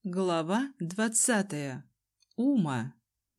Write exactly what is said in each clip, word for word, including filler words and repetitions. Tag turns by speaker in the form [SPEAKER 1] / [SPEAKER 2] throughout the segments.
[SPEAKER 1] Глава двадцатая. Ума.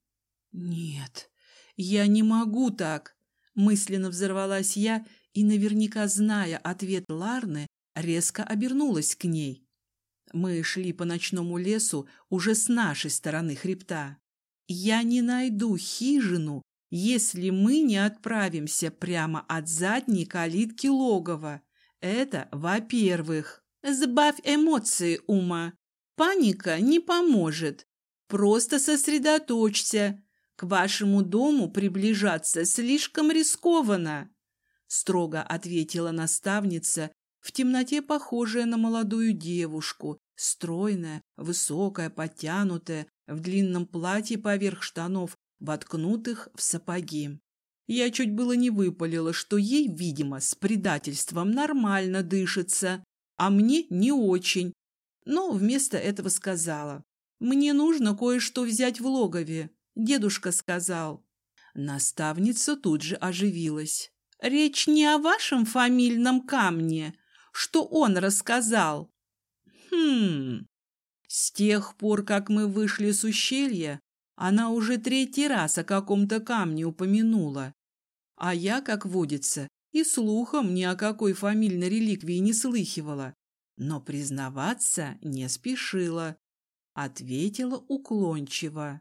[SPEAKER 1] «Нет, я не могу так!» — мысленно взорвалась я и, наверняка зная ответ Ларны, резко обернулась к ней. Мы шли по ночному лесу уже с нашей стороны хребта. Я не найду хижину, если мы не отправимся прямо от задней калитки логова. Это во-первых. Сбавь эмоции, Ума. Паника не поможет. Просто сосредоточься. К вашему дому приближаться слишком рискованно, строго ответила наставница, в темноте похожая на молодую девушку, стройная, высокая, подтянутая, в длинном платье поверх штанов, воткнутых в сапоги. Я чуть было не выпалила, что ей, видимо, с предательством нормально дышится, а мне не очень. Но вместо этого сказала: «Мне нужно кое-что взять в логове. Дедушка сказал». Наставница тут же оживилась. «Речь не о вашем фамильном камне, что он рассказал». «Хм...» С тех пор, как мы вышли с ущелья, она уже третий раз о каком-то камне упомянула. А я, как водится, и слухом ни о какой фамильной реликвии не слыхивала. Но признаваться не спешила. Ответила уклончиво: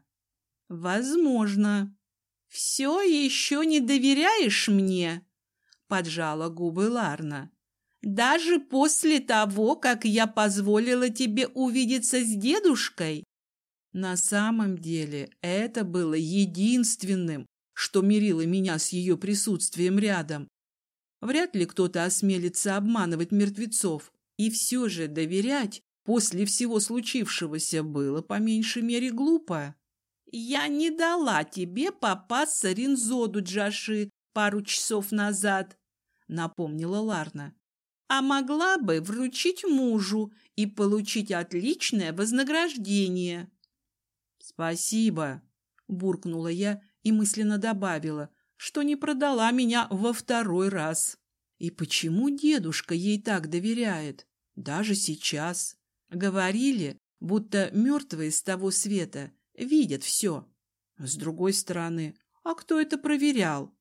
[SPEAKER 1] «Возможно». «Все еще не доверяешь мне?» — поджала губы Ларна. «Даже после того, как я позволила тебе увидеться с дедушкой?» На самом деле это было единственным, что мирило меня с ее присутствием рядом. Вряд ли кто-то осмелится обманывать мертвецов. И все же доверять после всего случившегося было по меньшей мере глупо. «Я не дала тебе попасться Ринзоду Джаши пару часов назад», — напомнила Ларна. «А могла бы вручить мужу и получить отличное вознаграждение». «Спасибо», — буркнула я и мысленно добавила, что не продала меня во второй раз. И почему дедушка ей так доверяет? Даже сейчас. Говорили, будто мертвые с того света видят все. С другой стороны, а кто это проверял?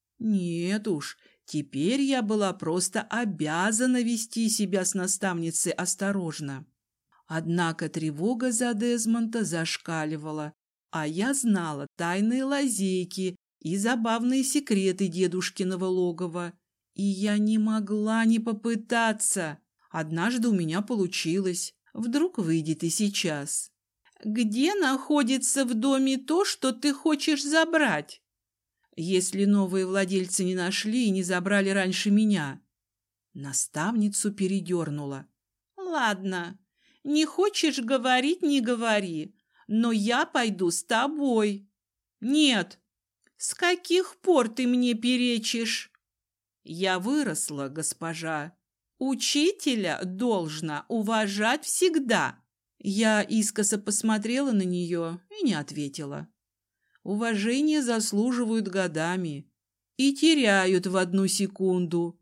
[SPEAKER 1] Нет уж, теперь я была просто обязана вести себя с наставницей осторожно. Однако тревога за Дезмонда зашкаливала, а я знала тайные лазейки и забавные секреты дедушкиного логова. И я не могла не попытаться. Однажды у меня получилось. Вдруг выйдет и сейчас. «Где находится в доме то, что ты хочешь забрать?» «Если новые владельцы не нашли и не забрали раньше меня». Наставницу передернула. «Ладно, не хочешь говорить — не говори, но я пойду с тобой». «Нет». «С каких пор ты мне перечишь?» «Я выросла, госпожа. Учителя должна уважать всегда». Я искоса посмотрела на нее и не ответила. Уважение заслуживают годами и теряют в одну секунду.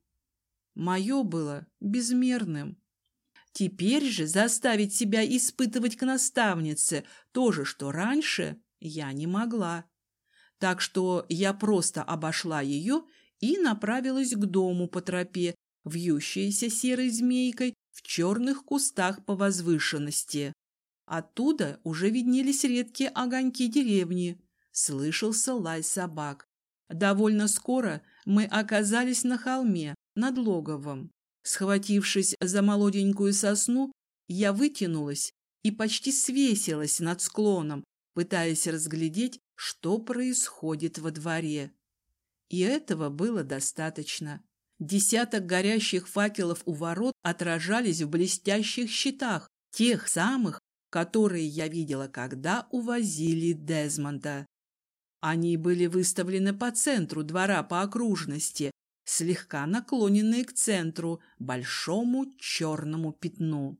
[SPEAKER 1] Мое было безмерным. Теперь же заставить себя испытывать к наставнице то же, что раньше, я не могла. Так что я просто обошла ее и направилась к дому по тропе, вьющейся серой змейкой в черных кустах по возвышенности. Оттуда уже виднелись редкие огоньки деревни, слышался лай собак. Довольно скоро мы оказались на холме над логовом. Схватившись за молоденькую сосну, я вытянулась и почти свесилась над склоном, пытаясь разглядеть, что происходит во дворе. И этого было достаточно. Десяток горящих факелов у ворот отражались в блестящих щитах, тех самых, которые я видела, когда увозили Дезмонда. Они были выставлены по центру двора по окружности, слегка наклоненные к центру, большому черному пятну.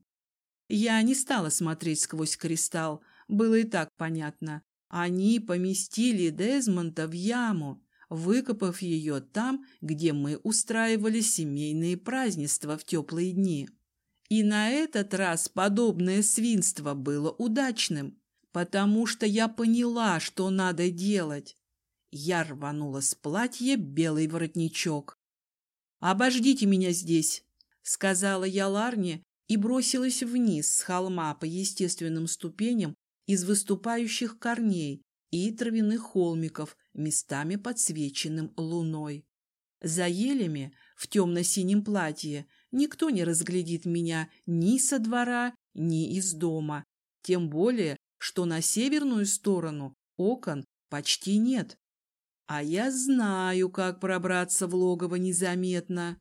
[SPEAKER 1] Я не стала смотреть сквозь кристалл, было и так понятно. Они поместили Дезмонда в яму, выкопав ее там, где мы устраивали семейные празднества в теплые дни. И на этот раз подобное свинство было удачным, потому что я поняла, что надо делать. Я рванула с платья белый воротничок. «Обождите меня здесь», — сказала я Ларне и бросилась вниз с холма по естественным ступеням из выступающих корней и травяных холмиков, местами подсвеченным луной. За елями в темно-синем платье никто не разглядит меня ни со двора, ни из дома, тем более, что на северную сторону окон почти нет. А я знаю, как пробраться в логово незаметно.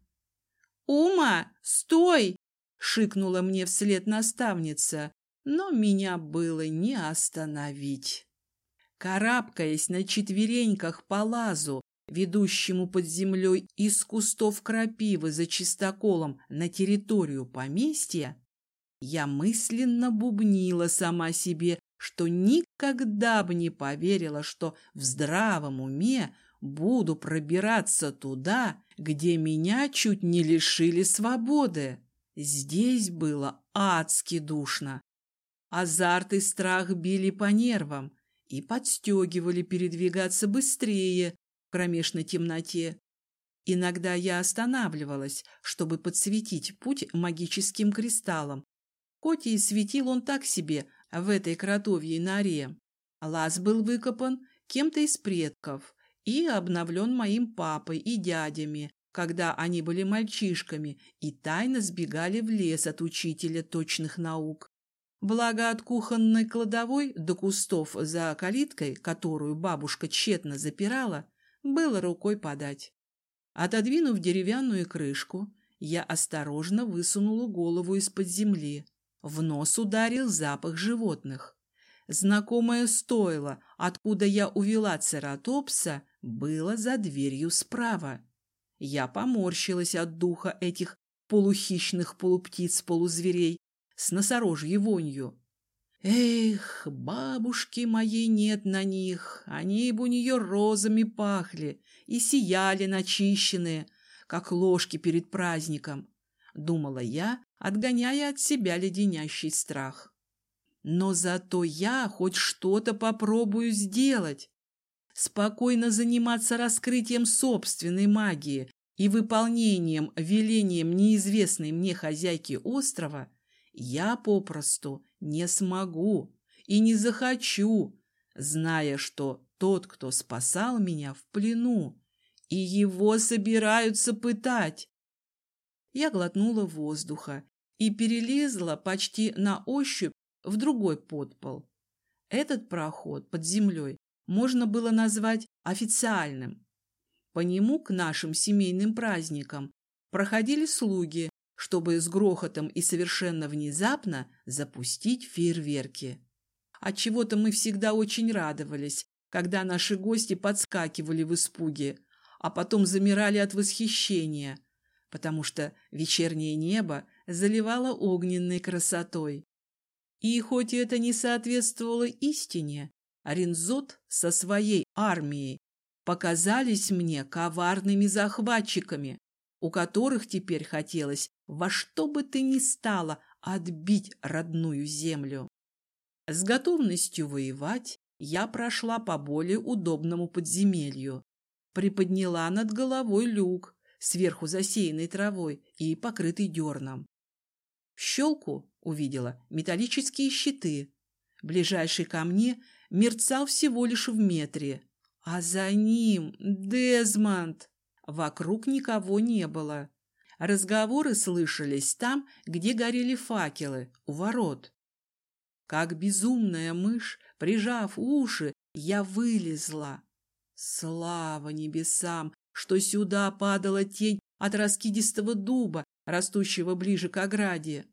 [SPEAKER 1] «Ума, стой!» — шикнула мне вслед наставница, но меня было не остановить. Карабкаясь на четвереньках по лазу, ведущему под землей из кустов крапивы за чистоколом на территорию поместья, я мысленно бубнила сама себе, что никогда бы не поверила, что в здравом уме буду пробираться туда, где меня чуть не лишили свободы. Здесь было адски душно. Азарт и страх били по нервам и подстегивали передвигаться быстрее в кромешной темноте. Иногда я останавливалась, чтобы подсветить путь магическим кристаллом, хоть и светил он так себе в этой кротовьей норе. Лаз был выкопан кем-то из предков и обновлен моим папой и дядями, когда они были мальчишками и тайно сбегали в лес от учителя точных наук. Благо от кухонной кладовой до кустов за калиткой, которую бабушка тщетно запирала, было рукой подать. Отодвинув деревянную крышку, я осторожно высунула голову из-под земли. В нос ударил запах животных. Знакомое стойло, откуда я увела цератопса, было за дверью справа. Я поморщилась от духа этих полухищных полуптиц-полузверей с носорожьей вонью. Эх, бабушки моей нет на них, они бы у нее розами пахли и сияли начищенные, как ложки перед праздником, думала я, отгоняя от себя леденящий страх. Но зато я хоть что-то попробую сделать. Спокойно заниматься раскрытием собственной магии и выполнением велением неизвестной мне хозяйки острова я попросту не смогу и не захочу, зная, что тот, кто спасал меня, в плену, и его собираются пытать. Я глотнула воздуха и перелезла почти на ощупь в другой подпол. Этот проход под землей можно было назвать официальным. По нему к нашим семейным праздникам проходили слуги, чтобы с грохотом и совершенно внезапно запустить фейерверки. Отчего-то мы всегда очень радовались, когда наши гости подскакивали в испуге, а потом замирали от восхищения, потому что вечернее небо заливало огненной красотой. И хоть это не соответствовало истине, Ринзот со своей армией показались мне коварными захватчиками, у которых теперь хотелось во что бы то ни стало отбить родную землю. С готовностью воевать я прошла по более удобному подземелью, приподняла над головой люк, сверху засеянный травой и покрытый дерном. В щелку увидела металлические щиты. Ближайший ко мне мерцал всего лишь в метре, а за ним Дезмонд. Вокруг никого не было. Разговоры слышались там, где горели факелы, у ворот. Как безумная мышь, прижав уши, я вылезла. Слава небесам, что сюда падала тень от раскидистого дуба, растущего ближе к ограде.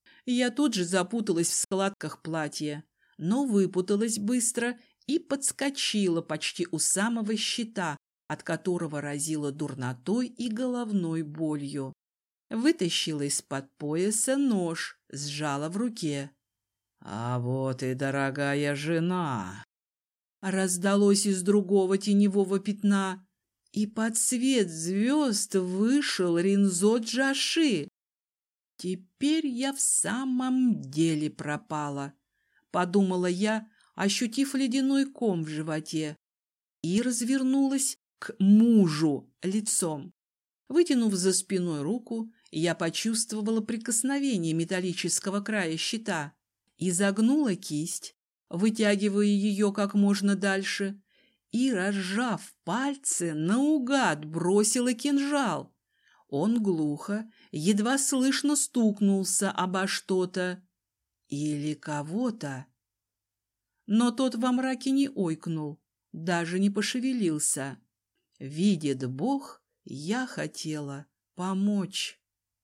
[SPEAKER 1] Я тут же запуталась в складках платья, но выпуталась быстро и подскочила почти у самого щита, от которого разило дурнотой и головной болью. Вытащила из-под пояса нож, сжала в руке. «А вот и дорогая жена!» Раздалось из другого теневого пятна, и под свет звезд вышел Ринзо Джаши. Теперь я в самом деле пропала, подумала я, ощутив ледяной ком в животе, и развернулась к мужу лицом. Вытянув за спиной руку, я почувствовала прикосновение металлического края щита и загнула кисть, вытягивая ее как можно дальше, и, разжав пальцы, наугад бросила кинжал. Он глухо, едва слышно стукнулся обо что-то или кого-то. Но тот во мраке не ойкнул, даже не пошевелился. Видит Бог, я хотела помочь.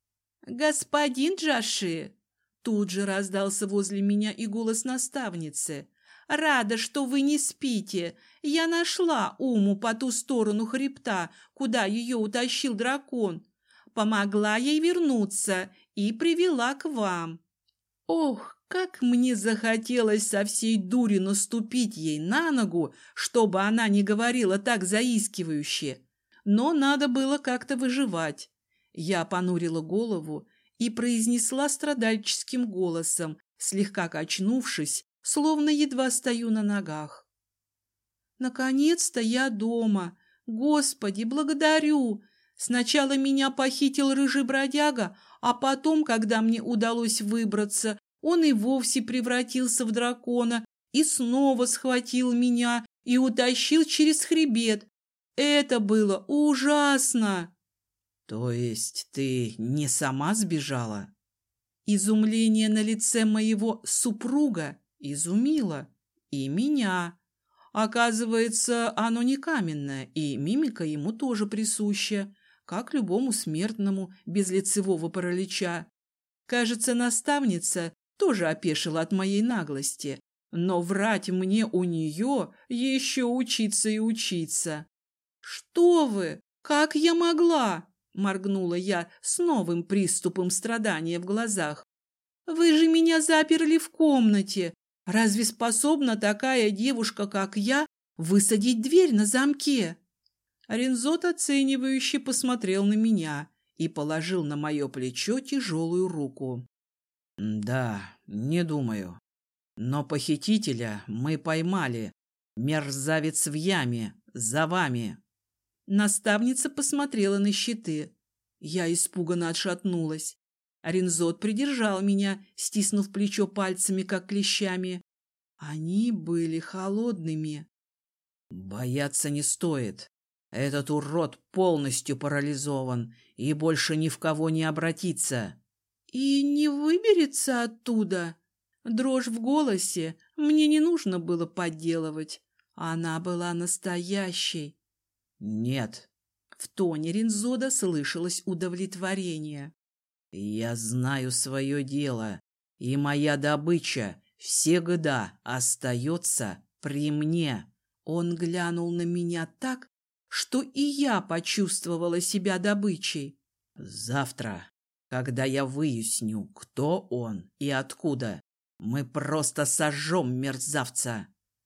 [SPEAKER 1] «Господин Джаши!» Тут же раздался возле меня и голос наставницы. «Рада, что вы не спите. Я нашла Уму по ту сторону хребта, куда ее утащил дракон. Помогла ей вернуться и привела к вам». Ох, как мне захотелось со всей дури наступить ей на ногу, чтобы она не говорила так заискивающе. Но надо было как-то выживать. Я понурила голову и произнесла страдальческим голосом, слегка качнувшись, словно едва стою на ногах. «Наконец-то я дома! Господи, благодарю! Сначала меня похитил рыжий бродяга, а потом, когда мне удалось выбраться, он и вовсе превратился в дракона и снова схватил меня и утащил через хребет. Это было ужасно!» «То есть ты не сама сбежала?» Изумление на лице моего супруга изумило и меня. Оказывается, оно не каменное, и мимика ему тоже присуща, как любому смертному без лицевого паралича. Кажется, наставница тоже опешила от моей наглости, но врать мне у нее еще учиться и учиться. «Что вы? Как я могла?» — моргнула я с новым приступом страдания в глазах. «Вы же меня заперли в комнате. Разве способна такая девушка, как я, высадить дверь на замке?» Рензот оценивающе посмотрел на меня и положил на мое плечо тяжелую руку. «Да, не думаю. Но похитителя мы поймали. Мерзавец в яме, за вами». Наставница посмотрела на щиты. Я испуганно отшатнулась. Рензот придержал меня, стиснув плечо пальцами, как клещами. Они были холодными. «Бояться не стоит. Этот урод полностью парализован и больше ни в кого не обратится». «И не выберется оттуда?» Дрожь в голосе мне не нужно было подделывать. Она была настоящей. «Нет». В тоне Рензода слышалось удовлетворение. «Я знаю свое дело, и моя добыча всегда остается при мне». Он глянул на меня так, что и я почувствовала себя добычей. «Завтра, когда я выясню, кто он и откуда, мы просто сожжем мерзавца».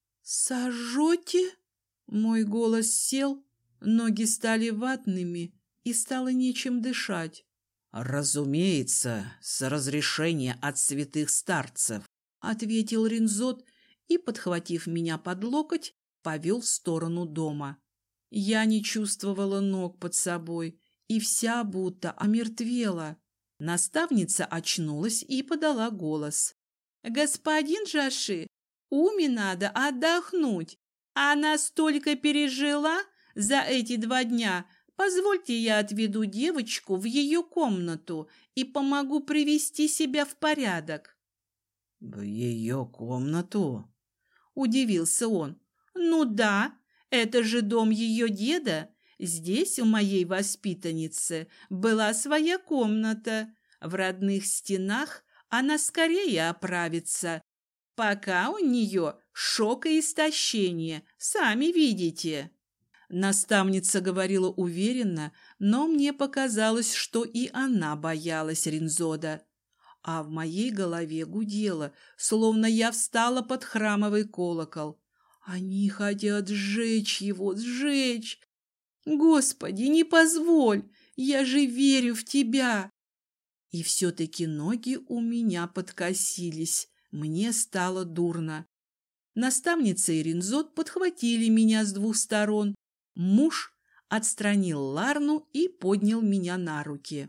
[SPEAKER 1] «Сожжете?» Мой голос сел, ноги стали ватными и стало нечем дышать. «Разумеется, с разрешения от святых старцев», — ответил Рензот и, подхватив меня под локоть, повел в сторону дома. Я не чувствовала ног под собой и вся будто омертвела. Наставница очнулась и подала голос. «Господин Джаши, Уме надо отдохнуть. Она столько пережила за эти два дня. Позвольте, я отведу девочку в ее комнату и помогу привести себя в порядок». «В ее комнату?» – удивился он. «Ну да, это же дом ее деда. Здесь у моей воспитанницы была своя комната. В родных стенах она скорее оправится. Пока у нее шок и истощение, сами видите». Наставница говорила уверенно, но мне показалось, что и она боялась Рензода. А в моей голове гудело, словно я встала под храмовый колокол. Они хотят сжечь его, сжечь. Господи, не позволь, я же верю в тебя. И все-таки ноги у меня подкосились, мне стало дурно. Наставница и Ринзот подхватили меня с двух сторон. Муж отстранил Ларну и поднял меня на руки.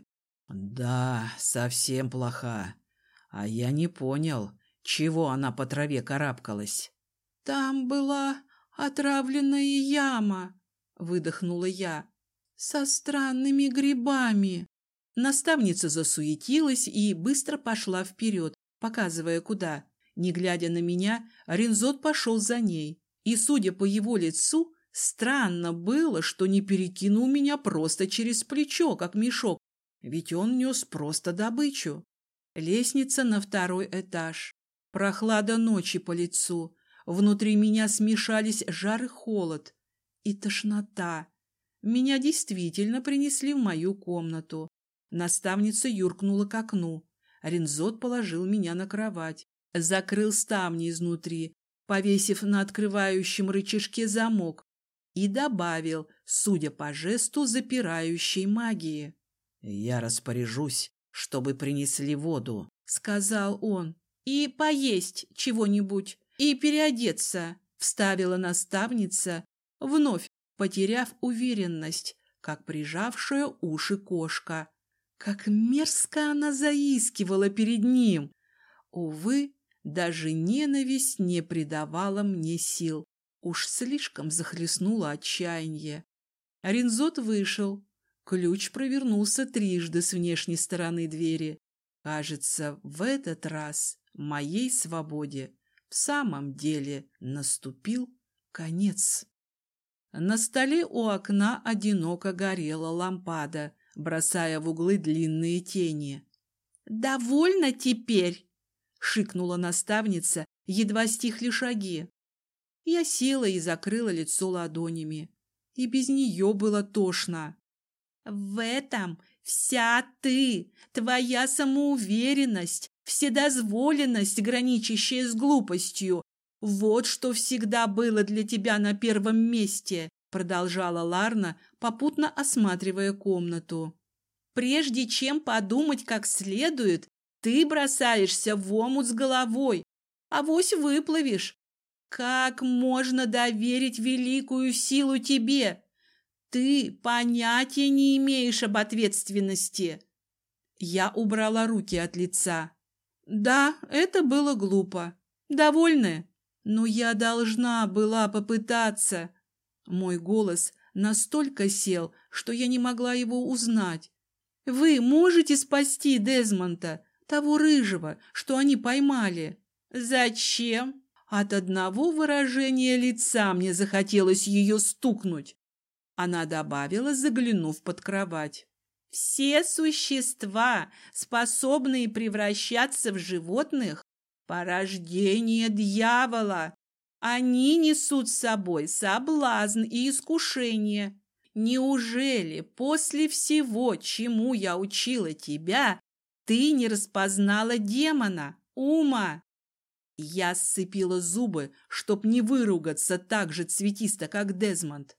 [SPEAKER 2] Да, совсем плоха. А я не понял, чего она по траве карабкалась.
[SPEAKER 1] Там была отравленная яма, выдохнула я, со странными грибами. Наставница засуетилась и быстро пошла вперед, показывая куда. Не глядя на меня, Ринзот пошел за ней. И, судя по его лицу, странно было, что не перекинул меня просто через плечо, как мешок, ведь он нес просто добычу. Лестница на второй этаж. Прохлада ночи по лицу. Внутри меня смешались жар и холод. И тошнота. Меня действительно принесли в мою комнату. Наставница юркнула к окну. Ринзот положил меня на кровать. Закрыл ставни изнутри, повесив на открывающем рычажке замок. И добавил, судя по жесту, запирающей магии.
[SPEAKER 2] «Я распоряжусь, чтобы принесли воду»,
[SPEAKER 1] — сказал он. «И поесть чего-нибудь, и переодеться», — вставила наставница, вновь потеряв уверенность, как прижавшая уши кошка. Как мерзко она заискивала перед ним! Увы, даже ненависть не придавала мне сил. Уж слишком захлестнуло отчаяние. Ринзот вышел. Ключ провернулся трижды с внешней стороны двери. Кажется, в этот раз моей свободе в самом деле наступил конец. На столе у окна одиноко горела лампада, бросая в углы длинные тени. «Довольно теперь!» — шикнула наставница, едва стихли шаги. Я села и закрыла лицо ладонями. И без нее было тошно. «В этом вся ты, твоя самоуверенность, вседозволенность, граничащая с глупостью. Вот что всегда было для тебя на первом месте», — продолжала Ларна, попутно осматривая комнату. «Прежде чем подумать как следует, ты бросаешься в омут с головой, авось выплывешь. Как можно доверить великую силу тебе? Ты понятия не имеешь об ответственности». Я убрала руки от лица. Да, это было глупо. Довольны? Но я должна была попытаться. Мой голос настолько сел, что я не могла его узнать. Вы можете спасти Дезмонда, того рыжего, что они поймали? Зачем? От одного выражения лица мне захотелось ее стукнуть. Она добавила, заглянув под кровать. Все существа, способные превращаться в животных, порождение дьявола. Они несут с собой соблазн и искушение. Неужели после всего, чему я учила тебя, ты не распознала демона, Ума? Я сцепила зубы, чтоб не выругаться так же цветисто, как Дезмонд.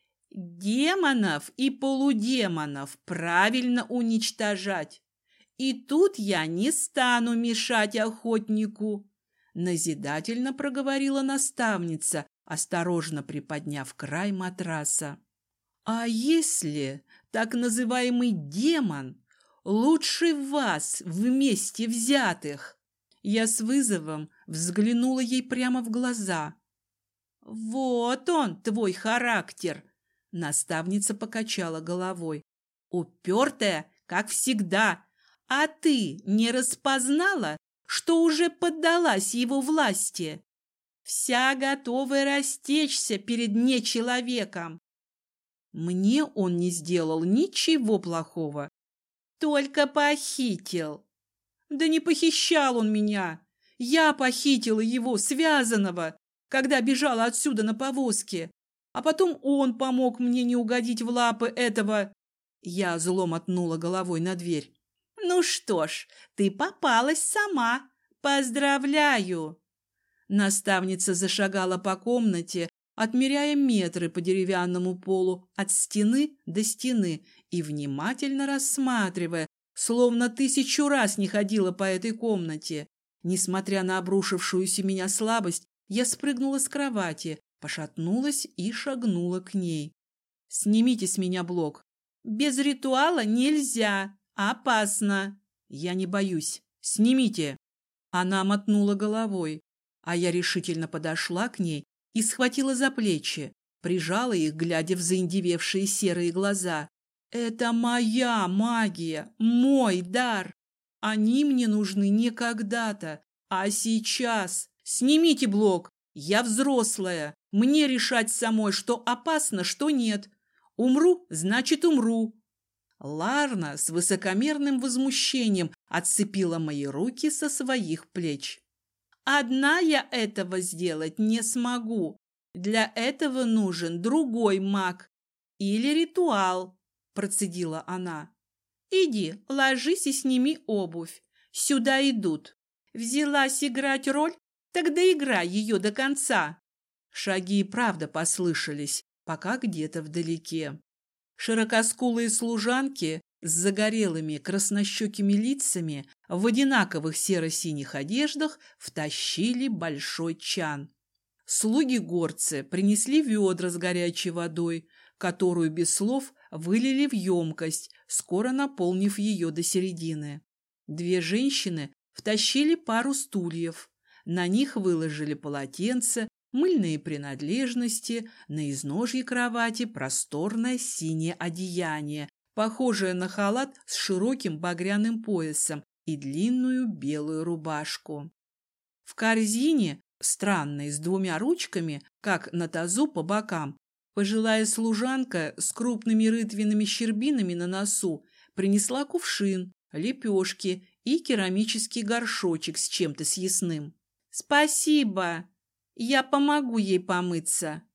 [SPEAKER 1] Демонов и полудемонов правильно уничтожать. И тут я не стану мешать охотнику, назидательно проговорила наставница, осторожно приподняв край матраса. А если так называемый демон лучше вас вместе взятых? Я с вызовом взглянула ей прямо в глаза. Вот он, твой характер. Наставница покачала головой. Упертая, как всегда. А ты не распознала, что уже поддалась его власти? Вся готовая растечься перед нечеловеком. Мне он не сделал ничего плохого. Только похитил. Да не похищал он меня. Я похитила его, связанного, когда бежала отсюда на повозке. А потом он помог мне не угодить в лапы этого... Я зло мотнула головой на дверь. Ну что ж, ты попалась сама. Поздравляю. Наставница зашагала по комнате, отмеряя метры по деревянному полу от стены до стены и внимательно рассматривая словно тысячу раз не ходила по этой комнате. Несмотря на обрушившуюся меня слабость, я спрыгнула с кровати, пошатнулась и шагнула к ней. «Снимите с меня блок». «Без ритуала нельзя. Опасно». «Я не боюсь. Снимите». Она мотнула головой, а я решительно подошла к ней и схватила за плечи, прижала их, глядя в заиндевевшие серые глаза. «Это моя магия, мой дар. Они мне нужны не когда-то, а сейчас. Снимите блок. Я взрослая. Мне решать самой, что опасно, что нет. Умру, значит, умру». Ларна с высокомерным возмущением отцепила мои руки со своих плеч. «Одна я этого сделать не смогу. Для этого нужен другой маг или ритуал», – процедила она. «Иди, ложись и сними обувь. Сюда идут. Взялась играть роль? Тогда играй ее до конца». Шаги и правда послышались, пока где-то вдалеке. Широкоскулые служанки с загорелыми краснощекими лицами в одинаковых серо-синих одеждах втащили большой чан. Слуги-горцы принесли ведра с горячей водой, которую без слов вылили в емкость, скоро наполнив ее до середины. Две женщины втащили пару стульев. На них выложили полотенца, мыльные принадлежности, на изножье кровати просторное синее одеяние, похожее на халат с широким багряным поясом и длинную белую рубашку. В корзине, странной, с двумя ручками, как на тазу по бокам, пожилая служанка с крупными рытвенными щербинами на носу принесла кувшин, лепешки и керамический горшочек с чем-то съестным. «Спасибо! Я помогу ей помыться».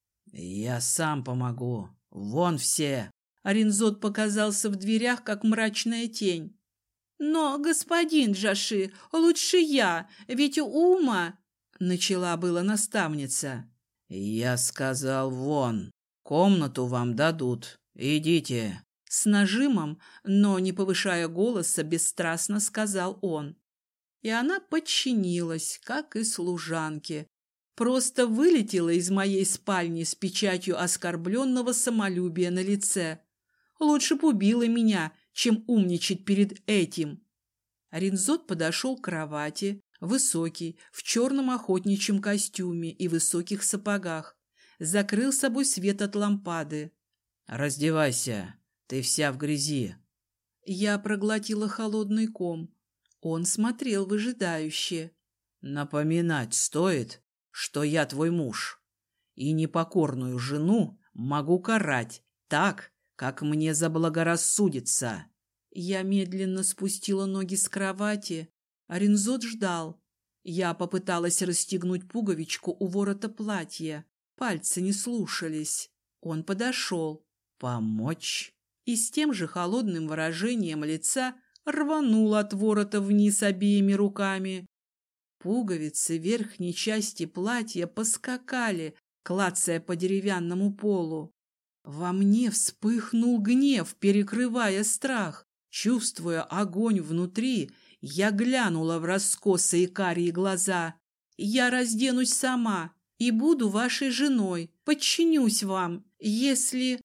[SPEAKER 2] «Я сам помогу. Вон все!»
[SPEAKER 1] Орензот показался в дверях, как мрачная тень. «Но, господин Джаши, лучше я, ведь Ума...» — начала была наставница.
[SPEAKER 2] «Я сказал, вон. Комнату вам дадут. Идите».
[SPEAKER 1] С нажимом, но не повышая голоса, бесстрастно сказал он. И она подчинилась, как и служанке. Просто вылетела из моей спальни с печатью оскорбленного самолюбия на лице. Лучше б убила меня, чем умничать перед этим. Орензот подошел к кровати, высокий, в черном охотничьем костюме и высоких сапогах. Закрыл собой свет от лампады.
[SPEAKER 2] «Раздевайся, ты вся в грязи».
[SPEAKER 1] Я проглотила холодный ком. Он смотрел выжидающе.
[SPEAKER 2] «Напоминать стоит, что я твой муж, и непокорную жену могу карать так, как мне заблагорассудится».
[SPEAKER 1] Я медленно спустила ноги с кровати. Орензот ждал. Я попыталась расстегнуть пуговичку у ворота платья. Пальцы не слушались. Он подошел.
[SPEAKER 2] «Помочь?»
[SPEAKER 1] И с тем же холодным выражением лица рванул от ворота вниз обеими руками. Пуговицы верхней части платья поскакали, клацая по деревянному полу. Во мне вспыхнул гнев, перекрывая страх. Чувствуя огонь внутри, я глянула в раскосые карие глаза. «Я разденусь сама и буду вашей женой, подчинюсь вам, если...»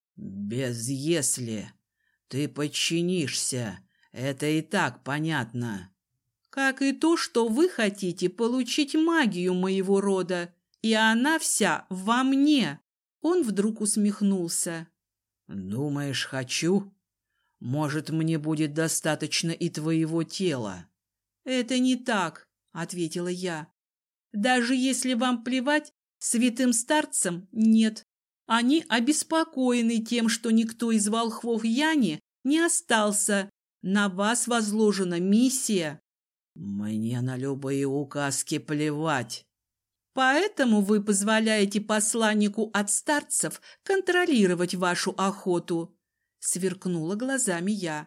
[SPEAKER 2] «Без «если». Ты подчинишься, это и так понятно».
[SPEAKER 1] «Как и то, что вы хотите получить магию моего рода, и она вся во мне». Он вдруг усмехнулся.
[SPEAKER 2] «Думаешь, хочу? Может, мне будет достаточно и твоего тела?»
[SPEAKER 1] «Это не так», — ответила я. «Даже если вам плевать, святым старцам нет. Они обеспокоены тем, что никто из волхвов Яни не остался. На вас возложена миссия».
[SPEAKER 2] «Мне на любые указки плевать».
[SPEAKER 1] «Поэтому вы позволяете посланнику от старцев контролировать вашу охоту», — сверкнула глазами я.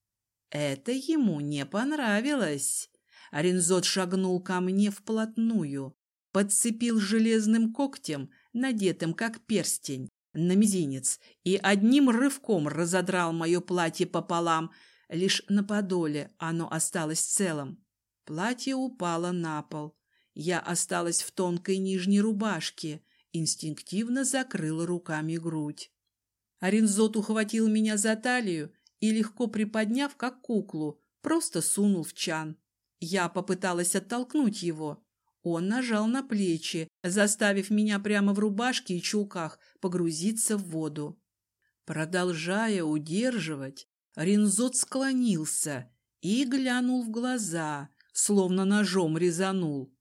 [SPEAKER 1] Это ему не понравилось. Орензот шагнул ко мне вплотную, подцепил железным когтем, надетым как перстень, на мизинец, и одним рывком разодрал мое платье пополам, Лишь на подоле оно осталось целым. Платье упало на пол. Я осталась в тонкой нижней рубашке, инстинктивно закрыла руками грудь. Аринзот ухватил меня за талию и, легко приподняв, как куклу, просто сунул в чан. Я попыталась оттолкнуть его. Он нажал на плечи, заставив меня прямо в рубашке и чулках погрузиться в воду. Продолжая удерживать, Аринзот склонился и глянул в глаза, словно ножом резанул.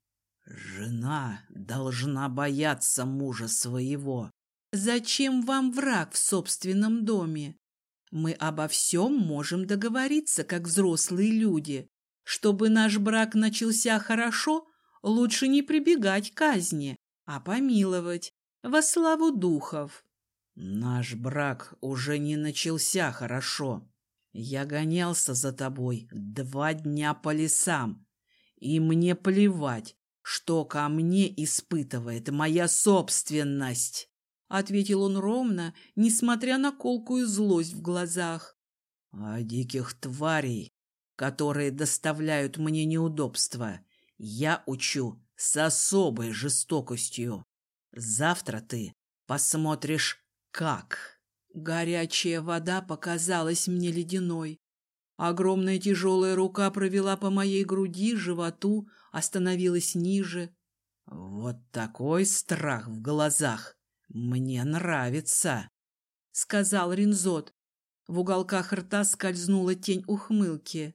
[SPEAKER 2] «Жена должна бояться мужа своего».
[SPEAKER 1] «Зачем вам враг в собственном доме? Мы обо всем можем договориться, как взрослые люди. Чтобы наш брак начался хорошо, лучше не прибегать к казни, а помиловать во славу духов».
[SPEAKER 2] «Наш брак уже не начался хорошо. Я гонялся за тобой два дня по лесам, и мне плевать, что ко мне испытывает моя собственность», — ответил он ровно, несмотря на колкую злость в глазах. «А диких тварей, которые доставляют мне неудобства, я учу с особой жестокостью. Завтра ты посмотришь, как».
[SPEAKER 1] Горячая вода показалась мне ледяной. Огромная тяжелая рука провела по моей груди, животу, остановилась ниже.
[SPEAKER 2] «Вот такой страх в глазах мне нравится»,
[SPEAKER 1] — сказал Ринзот. В уголках рта скользнула тень ухмылки.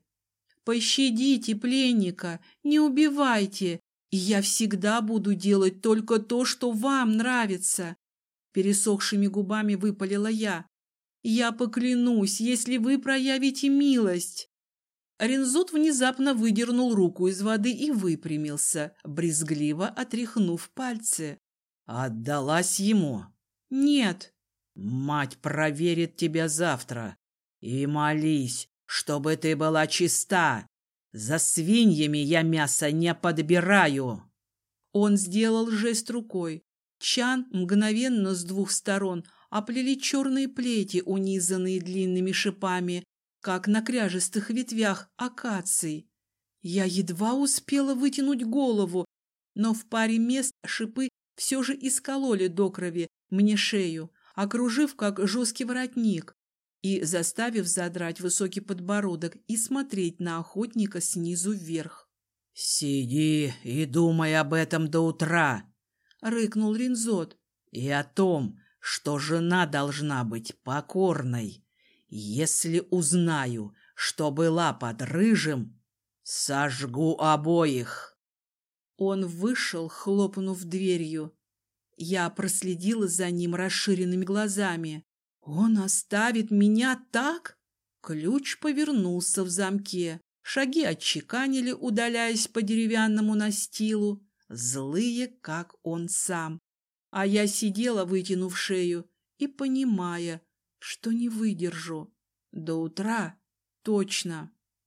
[SPEAKER 1] «Пощадите пленника, не убивайте, и я всегда буду делать только то, что вам нравится», — пересохшими губами выпалила я. «Я поклянусь, если вы проявите милость». Ринзот внезапно выдернул руку из воды и выпрямился, брезгливо отряхнув пальцы.
[SPEAKER 2] «Отдалась ему?»
[SPEAKER 1] «Нет».
[SPEAKER 2] «Мать проверит тебя завтра. И молись, чтобы ты была чиста. За свиньями я мясо не подбираю».
[SPEAKER 1] Он сделал жест рукой. Чан мгновенно с двух сторон оплели черные плети, унизанные длинными шипами, как на кряжестых ветвях акаций. Я едва успела вытянуть голову, но в паре мест шипы все же искололи до крови мне шею, окружив как жесткий воротник и заставив задрать высокий подбородок и смотреть на охотника снизу вверх.
[SPEAKER 2] «Сиди и думай об этом до утра»,
[SPEAKER 1] — рыкнул Ринзот.
[SPEAKER 2] «и о том, что жена должна быть покорной. Если узнаю, что была под рыжим, сожгу обоих».
[SPEAKER 1] Он вышел, хлопнув дверью. Я проследила за ним расширенными глазами. «Он оставит меня так?» Ключ повернулся в замке. Шаги отчеканили, удаляясь по деревянному настилу, злые, как он сам. А я сидела, вытянув шею, и понимая, что не выдержу. До утра точно.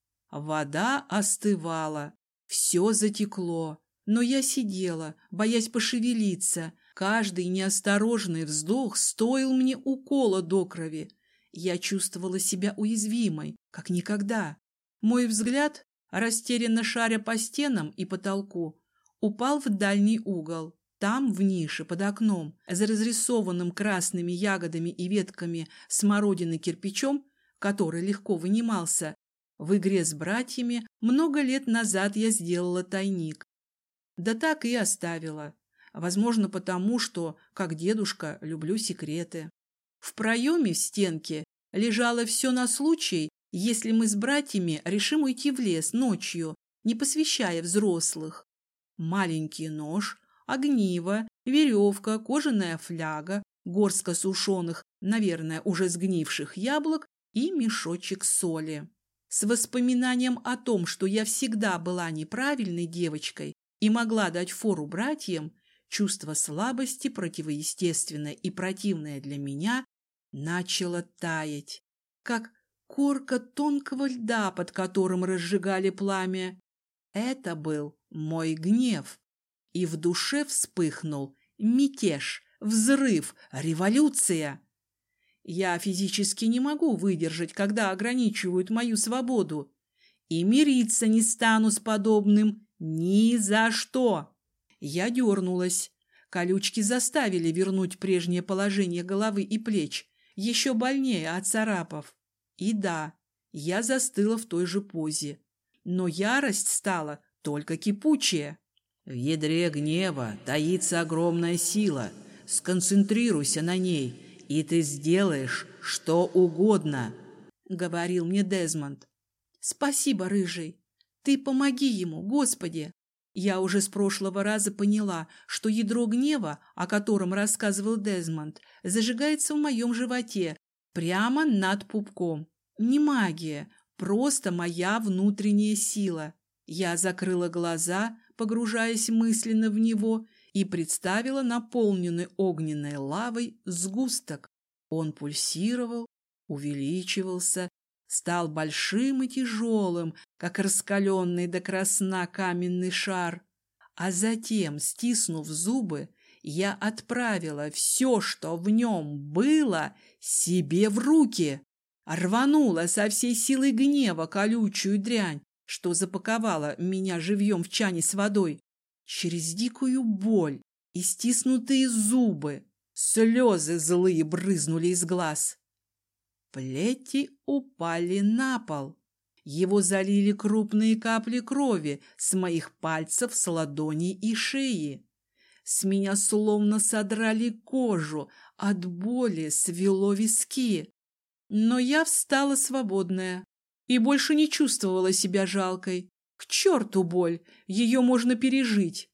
[SPEAKER 1] Вода остывала, все затекло, но я сидела, боясь пошевелиться. Каждый неосторожный вздох стоил мне укола до крови. Я чувствовала себя уязвимой, как никогда. Мой взгляд, растерянно шаря по стенам и потолку, упал в дальний угол. Там, в нише, под окном, за разрисованным красными ягодами и ветками смородины кирпичом, который легко вынимался, в игре с братьями много лет назад я сделала тайник. Да так и оставила. Возможно, потому что, как дедушка, люблю секреты. В проеме в стенке лежало все на случай, если мы с братьями решим уйти в лес ночью, не посвящая взрослых. Маленький нож, огниво, веревка, кожаная фляга, горстка сушеных, наверное, уже сгнивших яблок и мешочек соли. С воспоминанием о том, что я всегда была неправильной девочкой и могла дать фору братьям, чувство слабости, противоестественное и противное для меня, начало таять, как корка тонкого льда, под которым разжигали пламя. Это был мой гнев. И в душе вспыхнул мятеж, взрыв, революция. Я физически не могу выдержать, когда ограничивают мою свободу. И мириться не стану с подобным ни за что. Я дернулась. Колючки заставили вернуть прежнее положение головы и плеч, еще больнее отцарапав. И да, я застыла в той же позе. Но ярость стала только кипучая.
[SPEAKER 2] В ядре гнева таится огромная сила. Сконцентрируйся на ней, и ты сделаешь что угодно, — говорил мне Дезмонд.
[SPEAKER 1] Спасибо, Рыжий. Ты помоги ему, Господи. Я уже с прошлого раза поняла, что ядро гнева, о котором рассказывал Дезмонд, зажигается в моем животе, прямо над пупком. Не магия, просто моя внутренняя сила. Я закрыла глаза, погружаясь мысленно в него, и представила наполненный огненной лавой сгусток. Он пульсировал, увеличивался, стал большим и тяжелым, как раскаленный до красна каменный шар. А затем, стиснув зубы, я отправила все, что в нем было, себе в руки. Рванула со всей силой гнева колючую дрянь, что запаковала меня живьем в чане с водой. Через дикую боль и стиснутые зубы слезы злые брызнули из глаз. Плети упали на пол. Его залили крупные капли крови с моих пальцев, с ладоней и шеи. С меня словно содрали кожу, от боли свело виски. Но я встала свободная и больше не чувствовала себя жалкой. К черту боль, ее можно пережить.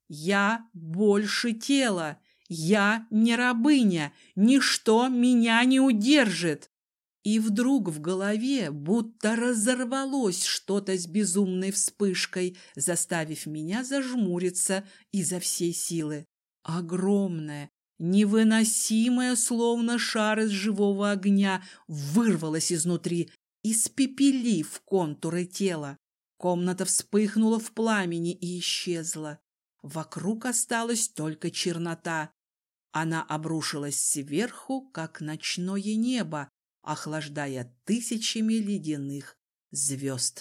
[SPEAKER 1] Я больше тела, я не рабыня, ничто меня не удержит. И вдруг в голове будто разорвалось что-то с безумной вспышкой, заставив меня зажмуриться изо всей силы. Огромное, невыносимое, словно шар из живого огня, вырвалось изнутри, испепелив контуры тела. Комната вспыхнула в пламени и исчезла. Вокруг осталась только чернота. Она обрушилась сверху, как ночное небо, охлаждая тысячами ледяных звезд.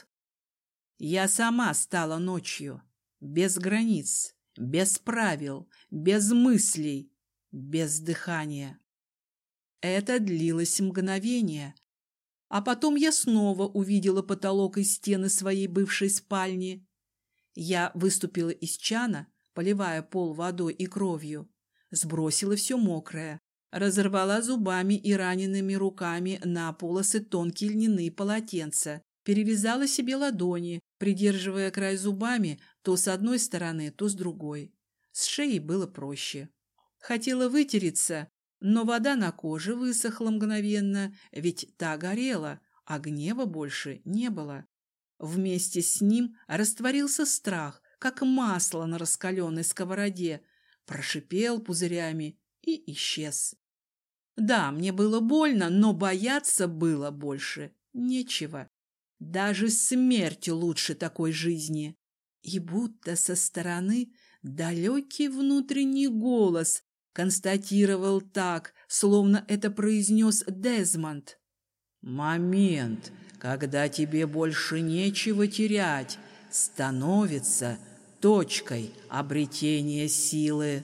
[SPEAKER 1] Я сама стала ночью, без границ, без правил, без мыслей, без дыхания. Это длилось мгновение, а потом я снова увидела потолок и стены своей бывшей спальни. Я выступила из чана, поливая пол водой и кровью, сбросила все мокрое, разорвала зубами и ранеными руками на полосы тонкие льняные полотенца, перевязала себе ладони, придерживая край зубами то с одной стороны, то с другой. С шеей было проще. Хотела вытереться, но вода на коже высохла мгновенно, ведь та горела, а гнева больше не было. Вместе с ним растворился страх, как масло на раскаленной сковороде, прошипел пузырями и исчез. Да, мне было больно, но бояться было больше нечего. Даже смерть лучше такой жизни. И будто со стороны далекий внутренний голос констатировал так, словно это произнес Дезмонд.
[SPEAKER 2] Момент, когда тебе больше нечего терять, становится точкой обретения силы.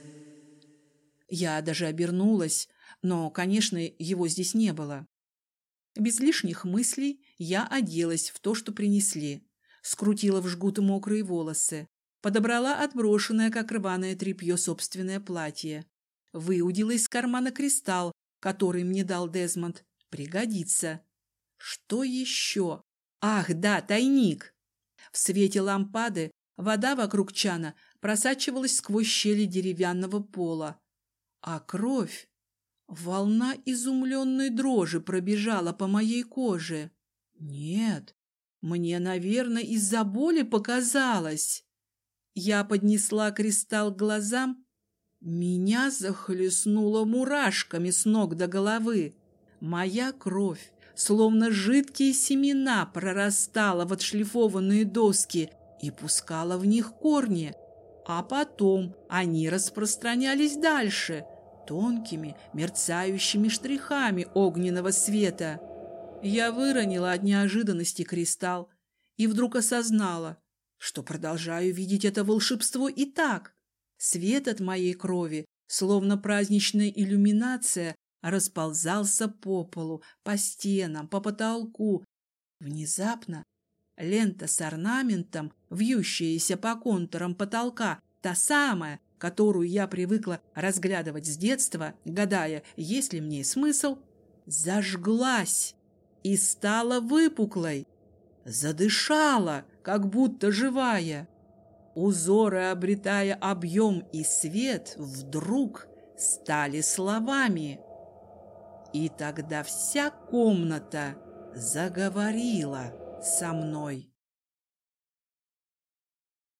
[SPEAKER 1] Я даже обернулась, но, конечно, его здесь не было. Без лишних мыслей я оделась в то, что принесли, скрутила в жгут мокрые волосы, подобрала отброшенное, как рваное тряпье, собственное платье, выудила из кармана кристалл, который мне дал Дезмонд. Пригодится. Что еще? Ах, да, тайник! В свете лампады вода вокруг чана просачивалась сквозь щели деревянного пола, а кровь... Волна изумленной дрожи пробежала по моей коже. Нет, мне, наверное, из-за боли показалось. Я поднесла кристалл к глазам. Меня захлестнуло мурашками с ног до головы. Моя кровь, словно жидкие семена, прорастала в отшлифованные доски и пускала в них корни, а потом они распространялись дальше. тонкими мерцающими штрихами огненного света. Я выронила от неожиданности кристалл и вдруг осознала, что продолжаю видеть это волшебство и так. Свет от моей крови, словно праздничная иллюминация, расползался по полу, по стенам, по потолку. Внезапно лента с орнаментом, вьющаяся по контурам потолка, та самая, которую я привыкла разглядывать с детства, гадая, есть ли в ней смысл, зажглась и стала выпуклой, задышала, как будто живая. Узоры, обретая объем и свет, вдруг стали словами. И тогда вся комната заговорила со мной.